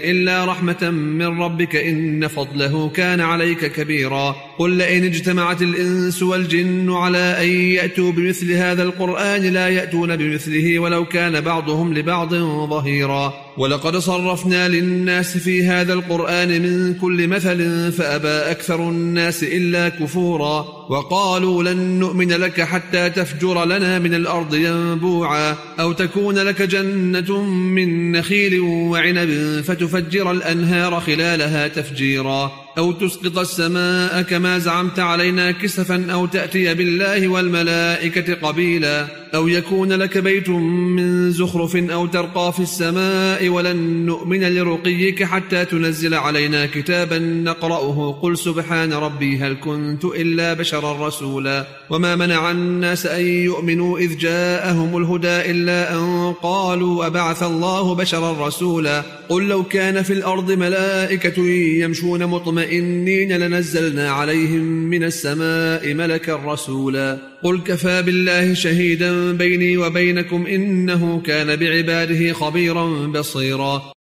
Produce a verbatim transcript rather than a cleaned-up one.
إلا رحمة من ربك إن فضله كان عليك كبيرا. قل لئن اجتمعت الإنس والجن على أن يأتوا بمثل هذا القرآن لا يأتون بمثله ولو كان بعضهم لبعض ظهيرا. ولقد صرفنا للناس في هذا القرآن من كل مثل فأبى أكثر الناس إلا كفورا. وقالوا لن نؤمن لك حتى تفجر لنا من الأرض ينبوعا أو تكون لك جنة من نخيل وعنب فتفجر الأنهار خلالها تفجيرا أو تسقط السماء كما زعمت علينا كسفا أو تأتي بالله والملائكة قبيلا أو يكون لك بيت من زخرف أو ترقى في السماء ولن نؤمن لرقيك حتى تنزل علينا كتابا نقرأه قل سبحان ربي هل كنت إلا بشرا رسولا. وما منع الناس أن يؤمنوا إذ جاءهم الهدى إلا أن قالوا أبعث الله بشرا رسولا. قل لو كان في الأرض ملائكة يمشون مطمئنين لنزلنا عليهم من السماء ملكا رسولا. قل كفى بالله شهيدا بيني وبينكم إنه كان بعباده خبيرا بصيرا.